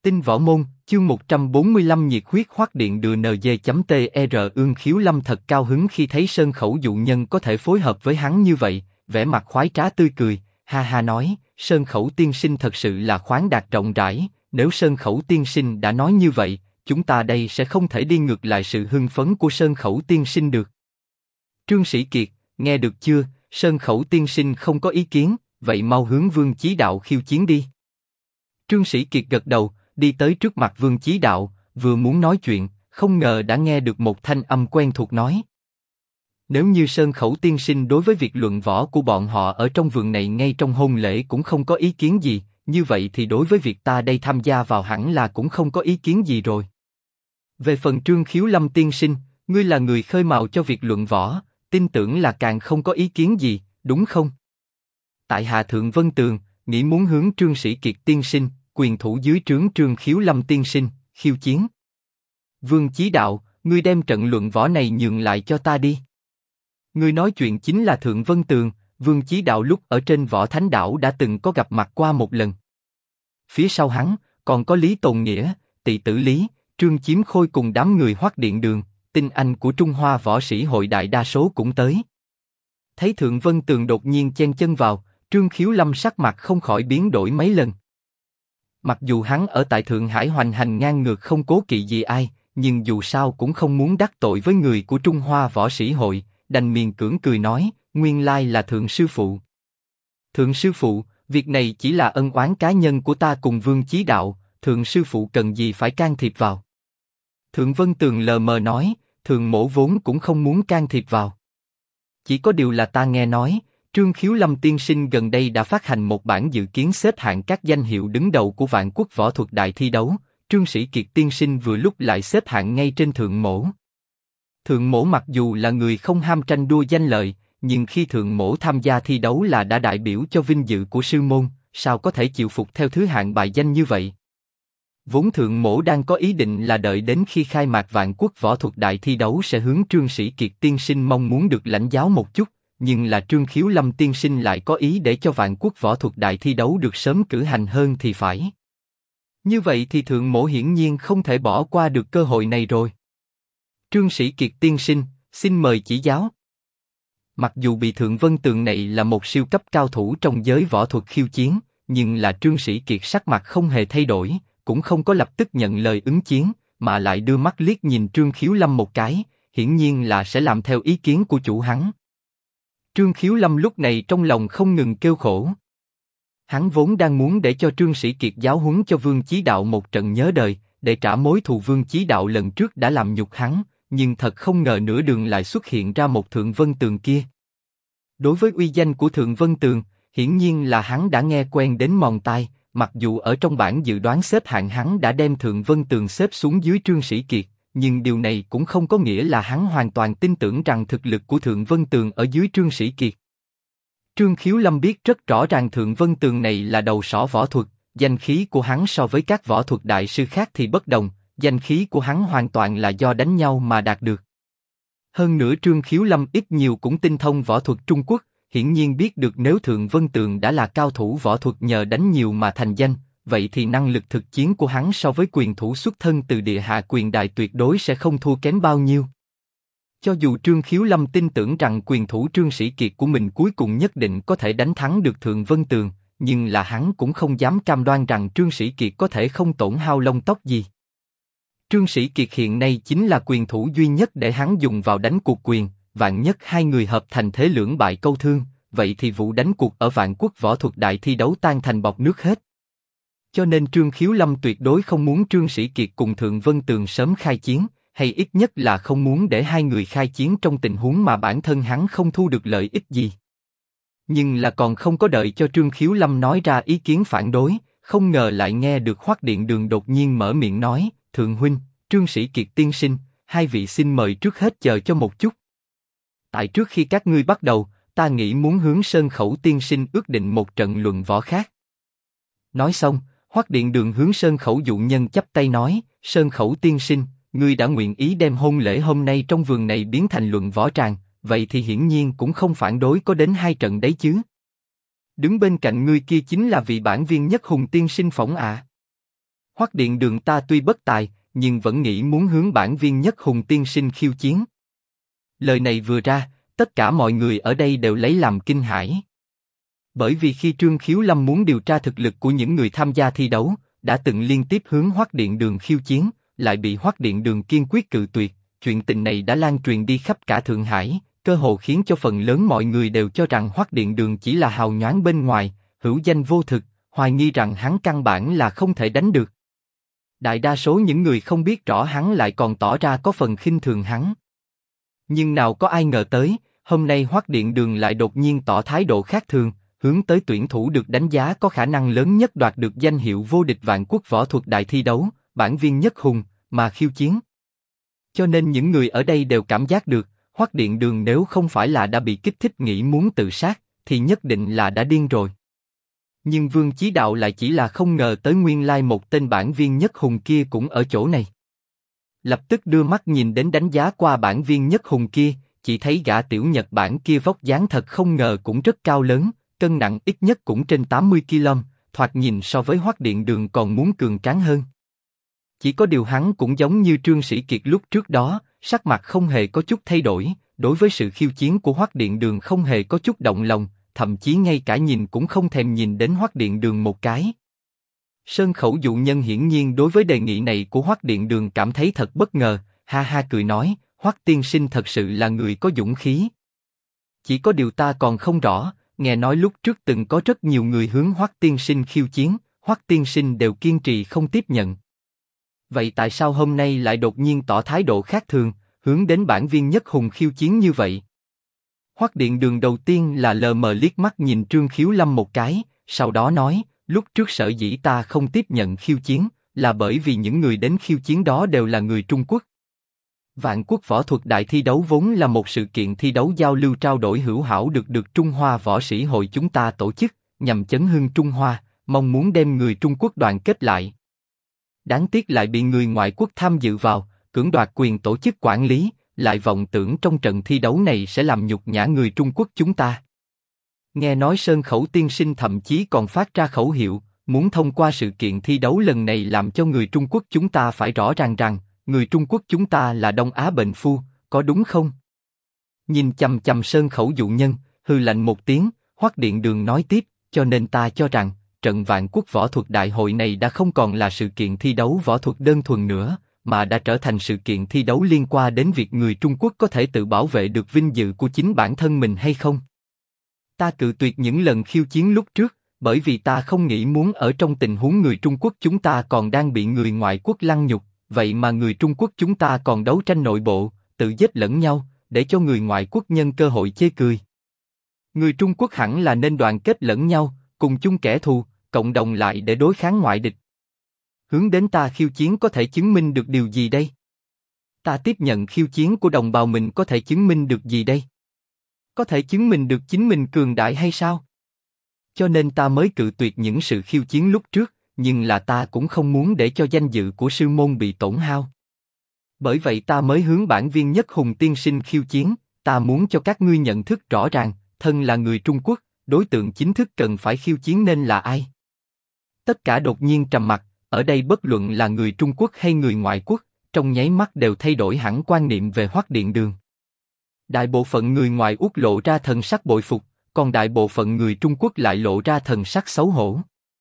Tinh Võ Môn, chương 145 nhiệt huyết hoắc điện đưa NG.TR Ương Khiếu Lâm thật cao hứng khi thấy Sơn Khẩu dụ nhân có thể phối hợp với hắn như vậy, vẻ mặt khoái trá tươi cười, ha ha nói, Sơn Khẩu tiên sinh thật sự là khoáng đạt rộng rãi, nếu Sơn Khẩu tiên sinh đã nói như vậy, chúng ta đây sẽ không thể đi ngược lại sự hưng phấn của Sơn Khẩu tiên sinh được. Trương Sĩ Kiệt, nghe được chưa, Sơn Khẩu tiên sinh không có ý kiến, vậy mau hướng Vương Chí Đạo khiêu chiến đi. Trương Sĩ Kiệt gật đầu, đi tới trước mặt Vương Chí Đạo, vừa muốn nói chuyện, không ngờ đã nghe được một thanh âm quen thuộc nói. Nếu như Sơn Khẩu tiên sinh đối với việc luận võ của bọn họ ở trong vườn này ngay trong hôn lễ cũng không có ý kiến gì, như vậy thì đối với việc ta đây tham gia vào hẳn là cũng không có ý kiến gì rồi. Về phần Trương Khiếu Lâm tiên sinh, ngươi là người khơi mào cho việc luận võ, tin tưởng là càng không có ý kiến gì, đúng không? Tại hạ Thượng Vân Tường, nghĩ muốn hướng Trương Sĩ Kiệt tiên sinh, quyền thủ dưới trướng Trương Khiếu Lâm tiên sinh, khiêu chiến. Vương Chí Đạo, ngươi đem trận luận võ này nhường lại cho ta đi. Ngươi nói chuyện chính là Thượng Vân Tường, Vương Chí Đạo lúc ở trên Võ Thánh Đảo đã từng có gặp mặt qua một lần. Phía sau hắn, còn có Lý Tồn Nghĩa, Tỳ Tử Lý, Trương Chiếm Khôi cùng đám người Hoắc Điện Đường, tinh anh của Trung Hoa Võ Sĩ Hội đại đa số cũng tới. Thấy Thượng Vân Tường đột nhiên chen chân vào, Trương Khiếu Lâm sắc mặt không khỏi biến đổi mấy lần. Mặc dù hắn ở tại Thượng Hải hoành hành ngang ngược không cố kỵ gì ai, nhưng dù sao cũng không muốn đắc tội với người của Trung Hoa Võ Sĩ Hội, đành miền cưỡng cười nói, nguyên lai là Thượng sư phụ. Thượng sư phụ, việc này chỉ là ân oán cá nhân của ta cùng Vương Chí Đạo, Thượng sư phụ cần gì phải can thiệp vào? Thượng Vân Tường lờ mờ nói, Thượng mỗ vốn cũng không muốn can thiệp vào. Chỉ có điều là ta nghe nói, Trương Khiếu Lâm tiên sinh gần đây đã phát hành một bản dự kiến xếp hạng các danh hiệu đứng đầu của Vạn Quốc võ thuật đại thi đấu, Trương Sĩ Kiệt tiên sinh vừa lúc lại xếp hạng ngay trên Thượng mỗ. Thượng mỗ mặc dù là người không ham tranh đua danh lợi, nhưng khi Thượng mỗ tham gia thi đấu là đã đại biểu cho vinh dự của sư môn, sao có thể chịu phục theo thứ hạng bài danh như vậy? Vốn Thượng mỗ đang có ý định là đợi đến khi khai mạc Vạn Quốc võ thuật đại thi đấu sẽ hướng Trương Sĩ Kiệt tiên sinh mong muốn được lãnh giáo một chút, nhưng là Trương Khiếu Lâm tiên sinh lại có ý để cho Vạn Quốc võ thuật đại thi đấu được sớm cử hành hơn thì phải. Như vậy thì Thượng mỗ hiển nhiên không thể bỏ qua được cơ hội này rồi. Trương Sĩ Kiệt tiên sinh, xin mời chỉ giáo. Mặc dù bị Thượng Vân Tường này là một siêu cấp cao thủ trong giới võ thuật khiêu chiến, nhưng là Trương Sĩ Kiệt sắc mặt không hề thay đổi, cũng không có lập tức nhận lời ứng chiến, mà lại đưa mắt liếc nhìn Trương Khiếu Lâm một cái, hiển nhiên là sẽ làm theo ý kiến của chủ hắn. Trương Khiếu Lâm lúc này trong lòng không ngừng kêu khổ. Hắn vốn đang muốn để cho Trương Sĩ Kiệt giáo huấn cho Vương Chí Đạo một trận nhớ đời, để trả mối thù Vương Chí Đạo lần trước đã làm nhục hắn, nhưng thật không ngờ nửa đường lại xuất hiện ra một Thượng Vân Tường kia. Đối với uy danh của Thượng Vân Tường, hiển nhiên là hắn đã nghe quen đến mòn tai, mặc dù ở trong bảng dự đoán xếp hạng hắn đã đem Thượng Vân Tường xếp xuống dưới Trương Sĩ Kiệt, nhưng điều này cũng không có nghĩa là hắn hoàn toàn tin tưởng rằng thực lực của Thượng Vân Tường ở dưới Trương Sĩ Kiệt. Trương Khiếu Lâm biết rất rõ ràng Thượng Vân Tường này là đầu sỏ võ thuật, danh khí của hắn so với các võ thuật đại sư khác thì bất đồng, danh khí của hắn hoàn toàn là do đánh nhau mà đạt được. Hơn nữa Trương Khiếu Lâm ít nhiều cũng tinh thông võ thuật Trung Quốc, hiển nhiên biết được nếu Thượng Vân Tường đã là cao thủ võ thuật nhờ đánh nhiều mà thành danh, vậy thì năng lực thực chiến của hắn so với quyền thủ xuất thân từ địa hạ quyền đại tuyệt đối sẽ không thua kém bao nhiêu. Cho dù Trương Khiếu Lâm tin tưởng rằng quyền thủ Trương Sĩ Kiệt của mình cuối cùng nhất định có thể đánh thắng được Thượng Vân Tường, nhưng là hắn cũng không dám cam đoan rằng Trương Sĩ Kiệt có thể không tổn hao lông tóc gì. Trương Sĩ Kiệt hiện nay chính là quyền thủ duy nhất để hắn dùng vào đánh cuộc quyền, vạn nhất hai người hợp thành thế lưỡng bại câu thương, vậy thì vụ đánh cuộc ở Vạn Quốc võ thuật đại thi đấu tan thành bọt nước hết. Cho nên Trương Khiếu Lâm tuyệt đối không muốn Trương Sĩ Kiệt cùng Thượng Vân Tường sớm khai chiến, hay ít nhất là không muốn để hai người khai chiến trong tình huống mà bản thân hắn không thu được lợi ích gì. Nhưng là còn không có đợi cho Trương Khiếu Lâm nói ra ý kiến phản đối, không ngờ lại nghe được Hoắc Điện Đường đột nhiên mở miệng nói, Thượng huynh, Trương Sĩ Kiệt tiên sinh, hai vị xin mời trước hết chờ cho một chút. Tại trước khi các ngươi bắt đầu, ta nghĩ muốn hướng Sơn Khẩu tiên sinh ước định một trận luận võ khác. Nói xong, Hoắc Điện Đường hướng Sơn Khẩu dụ nhân chắp tay nói, Sơn Khẩu tiên sinh, ngươi đã nguyện ý đem hôn lễ hôm nay trong vườn này biến thành luận võ tràng, vậy thì hiển nhiên cũng không phản đối có đến hai trận đấy chứ. Đứng bên cạnh ngươi kia chính là vị bản viên Nhất Hùng tiên sinh phỏng ạ. Hoắc Điện Đường ta tuy bất tài, nhưng vẫn nghĩ muốn hướng bản viên Nhất Hùng tiên sinh khiêu chiến. Lời này vừa ra, tất cả mọi người ở đây đều lấy làm kinh hãi. Bởi vì khi Trương Khiếu Lâm muốn điều tra thực lực của những người tham gia thi đấu, đã từng liên tiếp hướng Hoắc Điện Đường khiêu chiến, lại bị Hoắc Điện Đường kiên quyết cự tuyệt. Chuyện tình này đã lan truyền đi khắp cả Thượng Hải, cơ hồ khiến cho phần lớn mọi người đều cho rằng Hoắc Điện Đường chỉ là hào nhoáng bên ngoài, hữu danh vô thực, hoài nghi rằng hắn căn bản là không thể đánh được. Đại đa số những người không biết rõ hắn lại còn tỏ ra có phần khinh thường hắn. Nhưng nào có ai ngờ tới, hôm nay Hoắc Điện Đường lại đột nhiên tỏ thái độ khác thường, hướng tới tuyển thủ được đánh giá có khả năng lớn nhất đoạt được danh hiệu vô địch vạn quốc võ thuật đại thi đấu, bản viên Nhất Hùng, mà khiêu chiến. Cho nên những người ở đây đều cảm giác được, Hoắc Điện Đường nếu không phải là đã bị kích thích nghĩ muốn tự sát, thì nhất định là đã điên rồi. Nhưng Vương Chí Đạo lại chỉ là không ngờ tới nguyên lai một tên bản viên Nhất Hùng kia cũng ở chỗ này. Lập tức đưa mắt nhìn đến đánh giá qua bản viên Nhất Hùng kia, chỉ thấy gã tiểu Nhật Bản kia vóc dáng thật không ngờ cũng rất cao lớn, cân nặng ít nhất cũng trên 80 kg, thoạt nhìn so với Hoắc Điện Đường còn muốn cường tráng hơn. Chỉ có điều hắn cũng giống như Trương Sĩ Kiệt lúc trước đó, sắc mặt không hề có chút thay đổi, đối với sự khiêu chiến của Hoắc Điện Đường không hề có chút động lòng, thậm chí ngay cả nhìn cũng không thèm nhìn đến Hoắc Điện Đường một cái. Sơn Khẩu dụ nhân hiển nhiên đối với đề nghị này của Hoắc Điện Đường cảm thấy thật bất ngờ, ha ha cười nói, Hoắc tiên sinh thật sự là người có dũng khí. Chỉ có điều ta còn không rõ, nghe nói lúc trước từng có rất nhiều người hướng Hoắc tiên sinh khiêu chiến, Hoắc tiên sinh đều kiên trì không tiếp nhận. Vậy tại sao hôm nay lại đột nhiên tỏ thái độ khác thường, hướng đến bản viên Nhất Hùng khiêu chiến như vậy? Hoắc Điện Đường đầu tiên là lờ mờ liếc mắt nhìn Trương Khiếu Lâm một cái, sau đó nói, lúc trước sở dĩ ta không tiếp nhận khiêu chiến, là bởi vì những người đến khiêu chiến đó đều là người Trung Quốc. Vạn quốc võ thuật đại thi đấu vốn là một sự kiện thi đấu giao lưu trao đổi hữu hảo được Trung Hoa Võ Sĩ Hội chúng ta tổ chức, nhằm chấn hưng Trung Hoa, mong muốn đem người Trung Quốc đoàn kết lại. Đáng tiếc lại bị người ngoại quốc tham dự vào, cưỡng đoạt quyền tổ chức quản lý, lại vọng tưởng trong trận thi đấu này sẽ làm nhục nhã người Trung Quốc chúng ta. Nghe nói Sơn Khẩu tiên sinh thậm chí còn phát ra khẩu hiệu, muốn thông qua sự kiện thi đấu lần này làm cho người Trung Quốc chúng ta phải rõ ràng rằng, người Trung Quốc chúng ta là Đông Á bệnh phu, có đúng không? Nhìn chằm chằm Sơn Khẩu dụ nhân, hừ lạnh một tiếng, Hoắc Điện Đường nói tiếp, cho nên ta cho rằng, trận Vạn Quốc Võ Thuật Đại hội này đã không còn là sự kiện thi đấu võ thuật đơn thuần nữa, mà đã trở thành sự kiện thi đấu liên quan đến việc người Trung Quốc có thể tự bảo vệ được vinh dự của chính bản thân mình hay không. Ta cự tuyệt những lần khiêu chiến lúc trước, bởi vì ta không nghĩ muốn ở trong tình huống người Trung Quốc chúng ta còn đang bị người ngoại quốc lăng nhục, vậy mà người Trung Quốc chúng ta còn đấu tranh nội bộ, tự giết lẫn nhau, để cho người ngoại quốc nhân cơ hội chê cười. Người Trung Quốc hẳn là nên đoàn kết lẫn nhau, cùng chung kẻ thù, cộng đồng lại để đối kháng ngoại địch. Hướng đến ta khiêu chiến có thể chứng minh được điều gì đây? Ta tiếp nhận khiêu chiến của đồng bào mình có thể chứng minh được gì đây? Có thể chứng minh được chính mình cường đại hay sao? Cho nên ta mới cự tuyệt những sự khiêu chiến lúc trước, nhưng là ta cũng không muốn để cho danh dự của sư môn bị tổn hao. Bởi vậy ta mới hướng bản viên Nhất Hùng tiên sinh khiêu chiến, ta muốn cho các ngươi nhận thức rõ ràng, thân là người Trung Quốc, đối tượng chính thức cần phải khiêu chiến nên là ai? Tất cả đột nhiên trầm mặc, ở đây bất luận là người Trung Quốc hay người ngoại quốc, trong nháy mắt đều thay đổi hẳn quan niệm về Hoắc Điện Đường. Đại bộ phận người ngoại Quốc lộ ra thần sắc bội phục, còn đại bộ phận người Trung Quốc lại lộ ra thần sắc xấu hổ.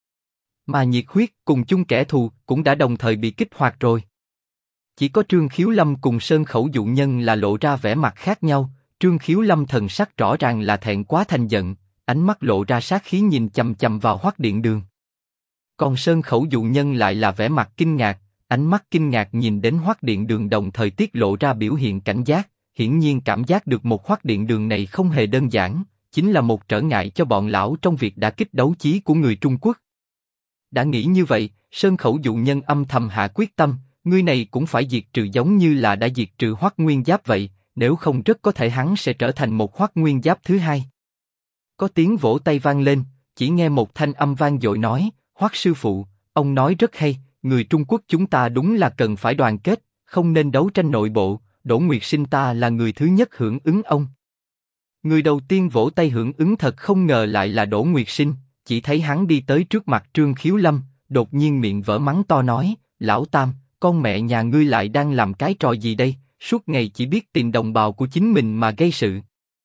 Mà nhiệt huyết cùng chung kẻ thù cũng đã đồng thời bị kích hoạt rồi. Chỉ có Trương Khiếu Lâm cùng Sơn Khẩu dụ nhân là lộ ra vẻ mặt khác nhau. Trương Khiếu Lâm thần sắc rõ ràng là thẹn quá thành giận, ánh mắt lộ ra sát khí nhìn chằm chằm vào Hoắc Điện Đường. Còn Sơn Khẩu dụ nhân lại là vẻ mặt kinh ngạc, ánh mắt kinh ngạc nhìn đến Hoắc Điện Đường đồng thời tiết lộ ra biểu hiện cảnh giác, hiển nhiên cảm giác được một Hoắc Điện Đường này không hề đơn giản, chính là một trở ngại cho bọn lão trong việc đả kích đấu trí của người Trung Quốc. Đã nghĩ như vậy, Sơn Khẩu dụ nhân âm thầm hạ quyết tâm, người này cũng phải diệt trừ giống như là đã diệt trừ Hoắc Nguyên Giáp vậy, nếu không rất có thể hắn sẽ trở thành một Hoắc Nguyên Giáp thứ hai. Có tiếng vỗ tay vang lên, chỉ nghe một thanh âm vang dội nói, Hoắc sư phụ, ông nói rất hay, người Trung Quốc chúng ta đúng là cần phải đoàn kết, không nên đấu tranh nội bộ, Đỗ Nguyệt Sinh ta là người thứ nhất hưởng ứng ông. Người đầu tiên vỗ tay hưởng ứng thật không ngờ lại là Đỗ Nguyệt Sinh, chỉ thấy hắn đi tới trước mặt Trương Khiếu Lâm, đột nhiên miệng vỡ mắng to nói, Lão Tam, con mẹ nhà ngươi lại đang làm cái trò gì đây, suốt ngày chỉ biết tìm đồng bào của chính mình mà gây sự.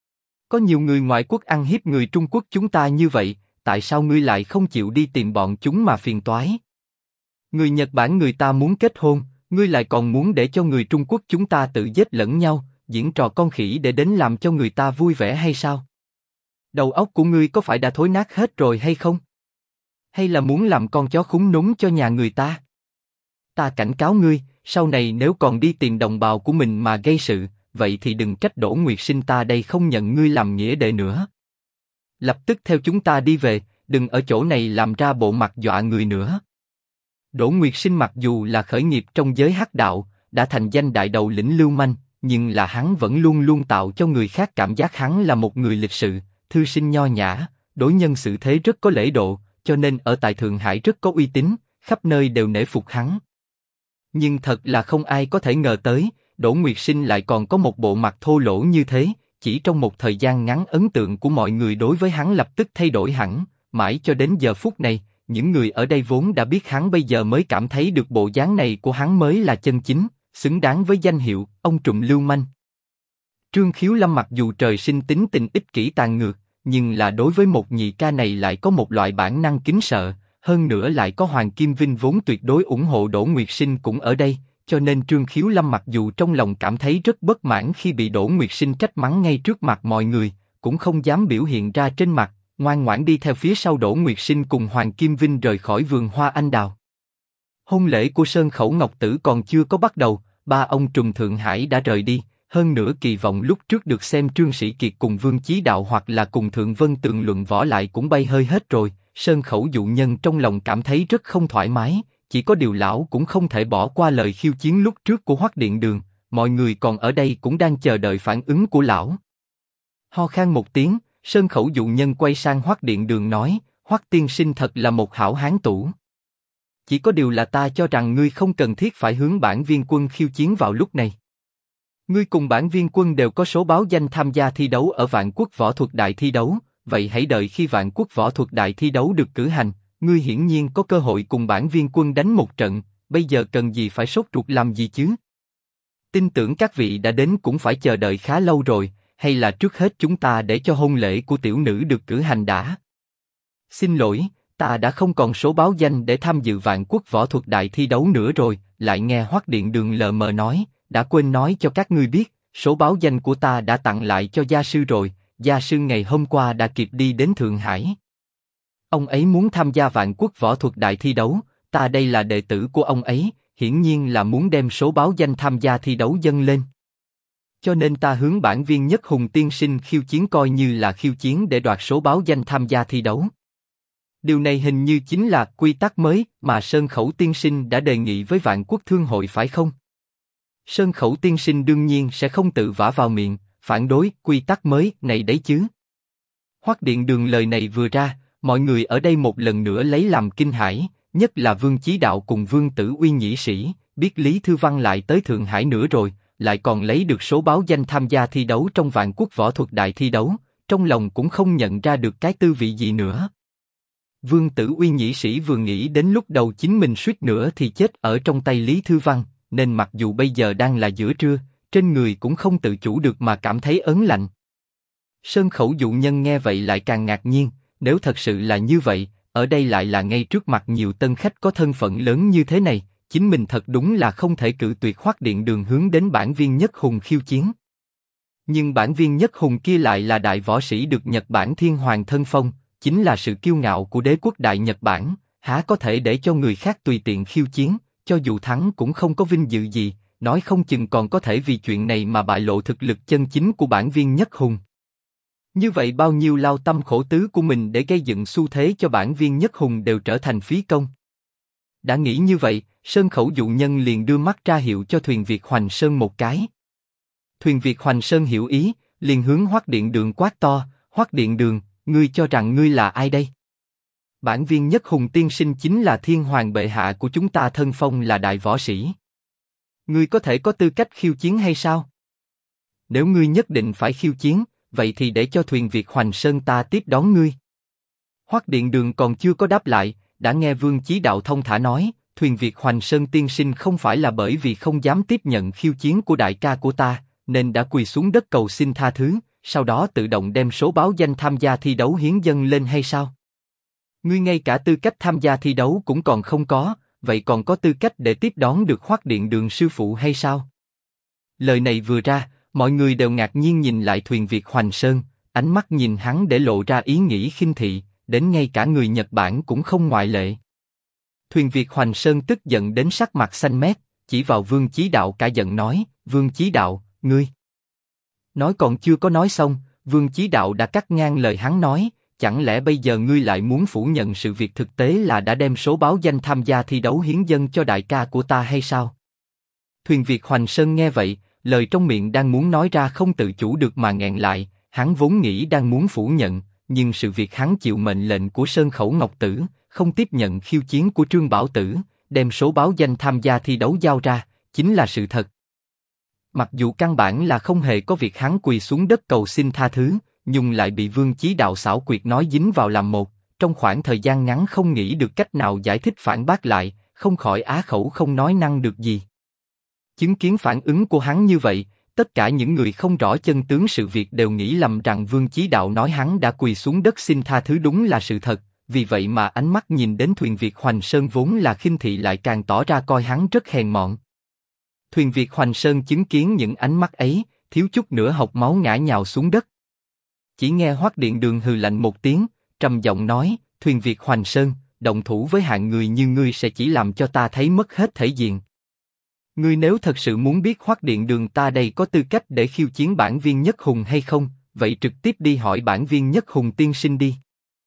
Có nhiều người ngoại quốc ăn hiếp người Trung Quốc chúng ta như vậy, tại sao ngươi lại không chịu đi tìm bọn chúng mà phiền toái? Người Nhật Bản người ta muốn kết hôn, ngươi lại còn muốn để cho người Trung Quốc chúng ta tự giết lẫn nhau, diễn trò con khỉ để đến làm cho người ta vui vẻ hay sao? Đầu óc của ngươi có phải đã thối nát hết rồi hay không? Hay là muốn làm con chó khúng núm cho nhà người ta? Ta cảnh cáo ngươi, sau này nếu còn đi tìm đồng bào của mình mà gây sự, vậy thì đừng trách Đỗ Nguyệt Sinh ta đây không nhận ngươi làm nghĩa đệ nữa. Lập tức theo chúng ta đi về, đừng ở chỗ này làm ra bộ mặt dọa người nữa. Đỗ Nguyệt Sinh mặc dù là khởi nghiệp trong giới hắc đạo, đã thành danh đại đầu lĩnh lưu manh, nhưng là hắn vẫn luôn luôn tạo cho người khác cảm giác hắn là một người lịch sự, thư sinh nho nhã, đối nhân xử thế rất có lễ độ, cho nên ở tại Thượng Hải rất có uy tín, khắp nơi đều nể phục hắn. Nhưng thật là không ai có thể ngờ tới, Đỗ Nguyệt Sinh lại còn có một bộ mặt thô lỗ như thế, chỉ trong một thời gian ngắn ấn tượng của mọi người đối với hắn lập tức thay đổi hẳn, mãi cho đến giờ phút này, những người ở đây vốn đã biết hắn bây giờ mới cảm thấy được bộ dáng này của hắn mới là chân chính, xứng đáng với danh hiệu, ông trùm lưu manh. Trương Khiếu Lâm mặc dù trời sinh tính tình ích kỷ tàn ngược, nhưng là đối với một nhị ca này lại có một loại bản năng kính sợ, hơn nữa lại có Hoàng Kim Vinh vốn tuyệt đối ủng hộ Đỗ Nguyệt Sinh cũng ở đây, cho nên Trương Khiếu Lâm mặc dù trong lòng cảm thấy rất bất mãn khi bị Đỗ Nguyệt Sinh trách mắng ngay trước mặt mọi người, cũng không dám biểu hiện ra trên mặt, ngoan ngoãn đi theo phía sau Đỗ Nguyệt Sinh cùng Hoàng Kim Vinh rời khỏi vườn hoa anh đào. Hôn lễ của Sơn Khẩu Ngọc Tử còn chưa có bắt đầu, ba ông trùm Thượng Hải đã rời đi. Hơn nữa kỳ vọng lúc trước được xem Trương Sĩ Kiệt cùng Vương Chí Đạo hoặc là cùng Thượng Vân Tường luận võ lại cũng bay hơi hết rồi. Sơn Khẩu dụ nhân trong lòng cảm thấy rất không thoải mái, chỉ có điều lão cũng không thể bỏ qua lời khiêu chiến lúc trước của Hoắc Điện Đường. Mọi người còn ở đây cũng đang chờ đợi phản ứng của lão. Ho khan một tiếng, Sơn Khẩu dụ nhân quay sang Hoắc Điện Đường nói, Hoắc tiên sinh thật là một hảo hán tủ. Chỉ có điều là ta cho rằng ngươi không cần thiết phải hướng Bản Viên Quân khiêu chiến vào lúc này. Ngươi cùng Bản Viên Quân đều có số báo danh tham gia thi đấu ở Vạn Quốc Võ Thuật Đại thi đấu, vậy hãy đợi khi Vạn Quốc Võ Thuật Đại thi đấu được cử hành, ngươi hiển nhiên có cơ hội cùng Bản Viên Quân đánh một trận, bây giờ cần gì phải sốt ruột làm gì chứ? Tin tưởng các vị đã đến cũng phải chờ đợi khá lâu rồi, hay là trước hết chúng ta để cho hôn lễ của tiểu nữ được cử hành đã? Xin lỗi, ta đã không còn số báo danh để tham dự Vạn Quốc Võ Thuật Đại thi đấu nữa rồi. Lại nghe Hoắc Điện Đường lờ mờ nói, đã quên nói cho các ngươi biết, số báo danh của ta đã tặng lại cho gia sư rồi. Gia sư ngày hôm qua đã kịp đi đến Thượng Hải. Ông ấy muốn tham gia Vạn Quốc Võ Thuật Đại thi đấu, ta đây là đệ tử của ông ấy, hiển nhiên là muốn đem số báo danh tham gia thi đấu dâng lên. Cho nên ta hướng Bản Viên Nhất Hùng tiên sinh khiêu chiến coi như là khiêu chiến để đoạt số báo danh tham gia thi đấu. Điều này hình như chính là quy tắc mới mà Sơn Khẩu tiên sinh đã đề nghị với Vạn Quốc Thương hội phải không? Sơn Khẩu tiên sinh đương nhiên sẽ không tự vả vào miệng, phản đối quy tắc mới này đấy chứ. Hoắc Điện Đường lời này vừa ra, mọi người ở đây một lần nữa lấy làm kinh hãi, nhất là Vương Chí Đạo cùng Vương Tử Uy nhĩ sĩ, biết Lý Thư Văn lại tới Thượng Hải nữa rồi, lại còn lấy được số báo danh tham gia thi đấu trong Vạn Quốc Võ Thuật Đại thi đấu, trong lòng cũng không nhận ra được cái tư vị gì nữa. Vương Tử Uy nhĩ sĩ vừa nghĩ đến lúc đầu chính mình suýt nữa thì chết ở trong tay Lý Thư Văn, nên mặc dù bây giờ đang là giữa trưa, trên người cũng không tự chủ được mà cảm thấy ớn lạnh. Sơn Khẩu dụ nhân nghe vậy lại càng ngạc nhiên, nếu thật sự là như vậy, ở đây lại là ngay trước mặt nhiều tân khách có thân phận lớn như thế này, chính mình thật đúng là không thể cự tuyệt Hoắc Điện Đường hướng đến Bản Viên Nhất Hùng khiêu chiến. Nhưng Bản Viên Nhất Hùng kia lại là đại võ sĩ được Nhật Bản Thiên Hoàng thân phong, chính là sự kiêu ngạo của đế quốc Đại Nhật Bản, há có thể để cho người khác tùy tiện khiêu chiến, cho dù thắng cũng không có vinh dự gì, nói không chừng còn có thể vì chuyện này mà bại lộ thực lực chân chính của Bản Viên Nhất Hùng. Như vậy bao nhiêu lao tâm khổ tứ của mình để gây dựng xu thế cho Bản Viên Nhất Hùng đều trở thành phí công. Đã nghĩ như vậy, Sơn Khẩu dụ nhân liền đưa mắt ra hiệu cho Thuyền Việt Hoành Sơn một cái. Thuyền Việt Hoành Sơn hiểu ý, liền hướng Hoắc Điện Đường quát to, Hoắc Điện Đường, ngươi cho rằng ngươi là ai đây? Bản Viên Nhất Hùng tiên sinh chính là Thiên Hoàng bệ hạ của chúng ta thân phong là đại võ sĩ. Ngươi có thể có tư cách khiêu chiến hay sao? Nếu ngươi nhất định phải khiêu chiến, vậy thì để cho Thuyền Việt Hoành Sơn ta tiếp đón ngươi. Hoắc Điện Đường còn chưa có đáp lại, đã nghe Vương Chí Đạo thông thả nói, thuyền Việt Hoành Sơn tiên sinh không phải là bởi vì không dám tiếp nhận khiêu chiến của đại ca của ta, nên đã quỳ xuống đất cầu xin tha thứ, sau đó tự động đem số báo danh tham gia thi đấu hiến dâng lên hay sao? Ngươi ngay cả tư cách tham gia thi đấu cũng còn không có, vậy còn có tư cách để tiếp đón được Hoắc Điện Đường sư phụ hay sao? Lời này vừa ra, mọi người đều ngạc nhiên nhìn lại thuyền Việt Hoành Sơn, ánh mắt nhìn hắn để lộ ra ý nghĩ khinh thị, đến ngay cả người Nhật Bản cũng không ngoại lệ. Thuyền Việt Hoành Sơn tức giận đến sắc mặt xanh mét, chỉ vào Vương Chí Đạo cả giận nói, Vương Chí Đạo, ngươi. Nói còn chưa có nói xong, Vương Chí Đạo đã cắt ngang lời hắn nói, chẳng lẽ bây giờ ngươi lại muốn phủ nhận sự việc thực tế là đã đem số báo danh tham gia thi đấu hiến dâng cho đại ca của ta hay sao? Thuyền Việt Hoành Sơn nghe vậy, lời trong miệng đang muốn nói ra không tự chủ được mà nghẹn lại, hắn vốn nghĩ đang muốn phủ nhận, nhưng sự việc hắn chịu mệnh lệnh của Sơn Khẩu Ngọc Tử, không tiếp nhận khiêu chiến của Trương Bảo Tử, đem số báo danh tham gia thi đấu giao ra, chính là sự thật. Mặc dù căn bản là không hề có việc hắn quỳ xuống đất cầu xin tha thứ, nhưng lại bị Vương Chí Đạo xảo quyệt nói dính vào làm một, trong khoảng thời gian ngắn không nghĩ được cách nào giải thích phản bác lại, không khỏi á khẩu không nói năng được gì. Chứng kiến phản ứng của hắn như vậy, tất cả những người không rõ chân tướng sự việc đều nghĩ lầm rằng Vương Chí Đạo nói hắn đã quỳ xuống đất xin tha thứ đúng là sự thật, vì vậy mà ánh mắt nhìn đến thuyền Việt Hoành Sơn vốn là khinh thị lại càng tỏ ra coi hắn rất hèn mọn. Thuyền Việt Hoành Sơn chứng kiến những ánh mắt ấy, thiếu chút nữa hộc máu ngã nhào xuống đất. Chỉ nghe Hoắc Điện Đường hừ lạnh một tiếng, trầm giọng nói, thuyền Việt Hoành Sơn, động thủ với hạng người như ngươi sẽ chỉ làm cho ta thấy mất hết thể diện. Ngươi nếu thật sự muốn biết Hoắc Điện Đường ta đây có tư cách để khiêu chiến bản viên Nhất Hùng hay không, vậy trực tiếp đi hỏi bản viên Nhất Hùng tiên sinh đi.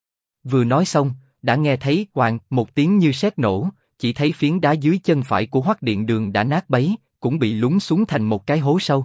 Vừa nói xong, đã nghe thấy oàng một tiếng như sét nổ, chỉ thấy phiến đá dưới chân phải của Hoắc Điện Đường đã nát bấy, cũng bị lún xuống thành một cái hố sâu.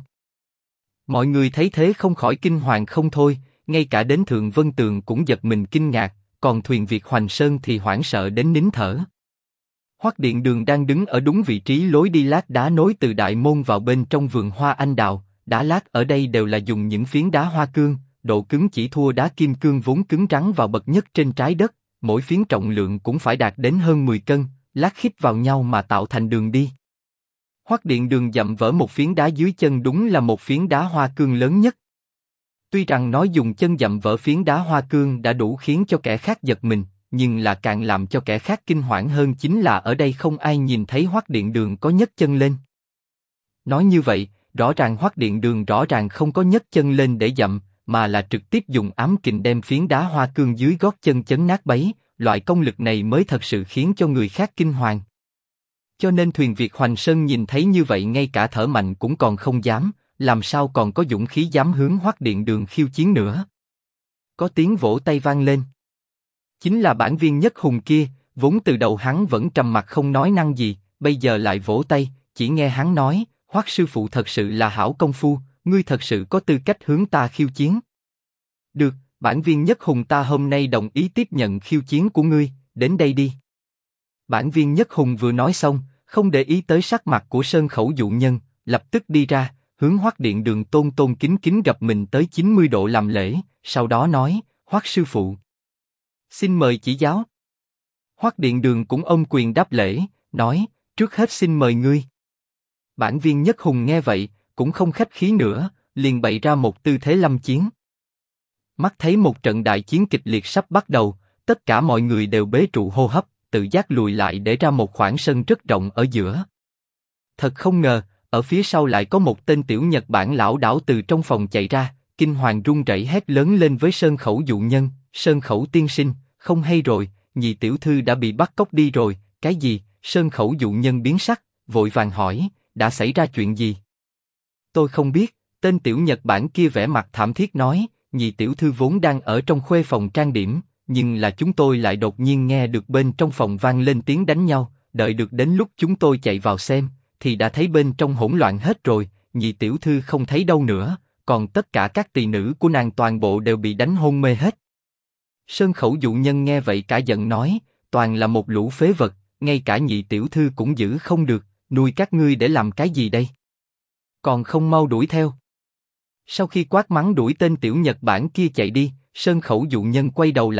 Mọi người thấy thế không khỏi kinh hoàng không thôi, ngay cả đến Thượng Vân Tường cũng giật mình kinh ngạc, còn thuyền Việt Hoành Sơn thì hoảng sợ đến nín thở. Hoắc Điện Đường đang đứng ở đúng vị trí lối đi lát đá nối từ đại môn vào bên trong vườn hoa anh đào, đá lát ở đây đều là dùng những phiến đá hoa cương, độ cứng chỉ thua đá kim cương vốn cứng rắn vào bậc nhất trên trái đất, mỗi phiến trọng lượng cũng phải đạt đến hơn 10 cân, lát khít vào nhau mà tạo thành đường đi. Hoắc Điện Đường dậm vỡ một phiến đá dưới chân đúng là một phiến đá hoa cương lớn nhất. Tuy rằng nói dùng chân dậm vỡ phiến đá hoa cương đã đủ khiến cho kẻ khác giật mình, nhưng là càng làm cho kẻ khác kinh hoảng hơn chính là ở đây không ai nhìn thấy Hoắc Điện Đường có nhấc chân lên. Nói như vậy, rõ ràng Hoắc Điện Đường rõ ràng không có nhấc chân lên để dậm, mà là trực tiếp dùng ám kình đem phiến đá hoa cương dưới gót chân chấn nát bấy, loại công lực này mới thật sự khiến cho người khác kinh hoàng. Cho nên thuyền Việt Hoành Sơn nhìn thấy như vậy ngay cả thở mạnh cũng còn không dám, làm sao còn có dũng khí dám hướng Hoắc Điện Đường khiêu chiến nữa. Có tiếng vỗ tay vang lên. Chính là bản viên Nhất Hùng kia, vốn từ đầu hắn vẫn trầm mặc không nói năng gì, bây giờ lại vỗ tay, chỉ nghe hắn nói, Hoắc sư phụ thật sự là hảo công phu, ngươi thật sự có tư cách hướng ta khiêu chiến. Được, bản viên Nhất Hùng ta hôm nay đồng ý tiếp nhận khiêu chiến của ngươi, đến đây đi. Bản viên Nhất Hùng vừa nói xong, không để ý tới sắc mặt của Sơn Khẩu dụ nhân, lập tức đi ra, hướng Hoắc Điện Đường tôn tôn kính kính gập mình tới 90 độ làm lễ, sau đó nói, Hoắc sư phụ, xin mời chỉ giáo. Hoắc Điện Đường cũng ôm quyền đáp lễ, nói, trước hết xin mời ngươi. Bản viên Nhất Hùng nghe vậy, cũng không khách khí nữa, liền bày ra một tư thế lâm chiến. Mắt thấy một trận đại chiến kịch liệt sắp bắt đầu, tất cả mọi người đều bế trụ hô hấp, tự giác lùi lại để ra một khoảng sân rất rộng ở giữa. Thật không ngờ, ở phía sau lại có một tên tiểu Nhật Bản lão đảo từ trong phòng chạy ra, kinh hoàng run rẩy hét lớn lên với Sơn Khẩu dụ nhân, Sơn Khẩu tiên sinh, không hay rồi, nhị tiểu thư đã bị bắt cóc đi rồi, cái gì? Sơn Khẩu dụ nhân biến sắc, vội vàng hỏi, đã xảy ra chuyện gì? Tôi không biết, tên tiểu Nhật Bản kia vẻ mặt thảm thiết nói, nhị tiểu thư vốn đang ở trong khuê phòng trang điểm, nhưng là chúng tôi lại đột nhiên nghe được bên trong phòng vang lên tiếng đánh nhau, đợi được đến lúc chúng tôi chạy vào xem, thì đã thấy bên trong hỗn loạn hết rồi, nhị tiểu thư không thấy đâu nữa, còn tất cả các tỳ nữ của nàng toàn bộ đều bị đánh hôn mê hết. Sơn Khẩu dụ nhân nghe vậy cả giận nói, toàn là một lũ phế vật, ngay cả nhị tiểu thư cũng giữ không được, nuôi các ngươi để làm cái gì đây? Còn không mau đuổi theo. Sau khi quát mắng đuổi tên tiểu Nhật Bản kia chạy đi, Sơn Khẩu dụ nhân quay đầu lại,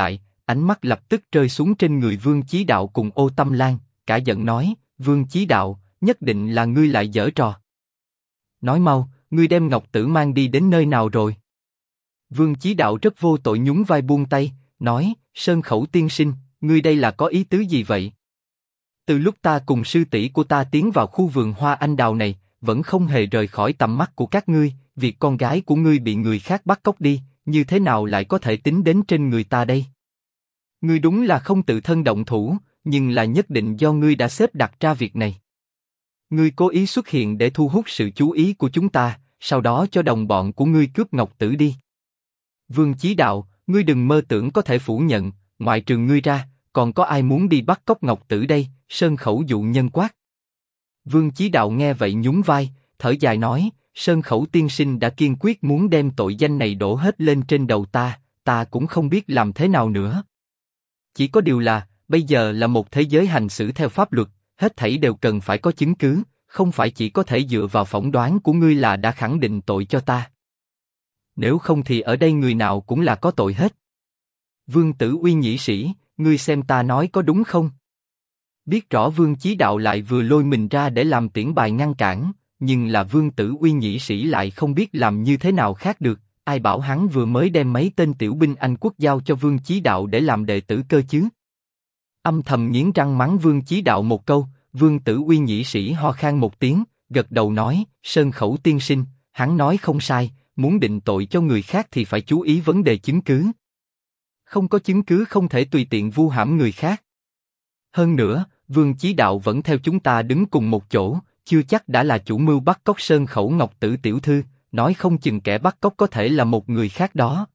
ánh mắt lập tức rơi xuống trên người Vương Chí Đạo cùng Ô Tâm Lan, cả giận nói, Vương Chí Đạo, nhất định là ngươi lại giở trò. Nói mau, ngươi đem Ngọc Tử mang đi đến nơi nào rồi? Vương Chí Đạo rất vô tội nhún vai buông tay, nói, Sơn Khẩu tiên sinh, ngươi đây là có ý tứ gì vậy? Từ lúc ta cùng sư tỷ của ta tiến vào khu vườn hoa anh đào này, vẫn không hề rời khỏi tầm mắt của các ngươi, việc con gái của ngươi bị người khác bắt cóc đi, như thế nào lại có thể tính đến trên người ta đây? Ngươi đúng là không tự thân động thủ, nhưng là nhất định do ngươi đã xếp đặt ra việc này. Ngươi cố ý xuất hiện để thu hút sự chú ý của chúng ta, sau đó cho đồng bọn của ngươi cướp Ngọc Tử đi. Vương Chí Đạo, ngươi đừng mơ tưởng có thể phủ nhận, ngoại trừ ngươi ra, còn có ai muốn đi bắt cóc Ngọc Tử đây? Sơn Khẩu dụ nhân quát. Vương Chí Đạo nghe vậy nhún vai, thở dài nói, Sơn Khẩu tiên sinh đã kiên quyết muốn đem tội danh này đổ hết lên trên đầu ta cũng không biết làm thế nào nữa. Chỉ có điều là, bây giờ là một thế giới hành xử theo pháp luật, hết thảy đều cần phải có chứng cứ, không phải chỉ có thể dựa vào phỏng đoán của ngươi là đã khẳng định tội cho ta. Nếu không thì ở đây người nào cũng là có tội hết. Vương Tử Uy nhĩ sĩ, ngươi xem ta nói có đúng không? Biết rõ Vương Chí Đạo lại vừa lôi mình ra để làm tiễn bài ngăn cản, nhưng là Vương Tử Uy nhĩ sĩ lại không biết làm như thế nào khác được. Ai bảo hắn vừa mới đem mấy tên tiểu binh Anh quốc giao cho Vương Chí Đạo để làm đệ tử cơ chứ? Âm thầm nghiến răng mắng Vương Chí Đạo một câu, Vương Tử Uy nhĩ sĩ ho khan một tiếng, gật đầu nói, Sơn Khẩu tiên sinh, hắn nói không sai, muốn định tội cho người khác thì phải chú ý vấn đề chứng cứ. Không có chứng cứ không thể tùy tiện vu hãm người khác. Hơn nữa, Vương Chí Đạo vẫn theo chúng ta đứng cùng một chỗ, chưa chắc đã là chủ mưu bắt cóc Sơn Khẩu Ngọc Tử tiểu thư, nói không chừng kẻ bắt cóc có thể là một người khác đó.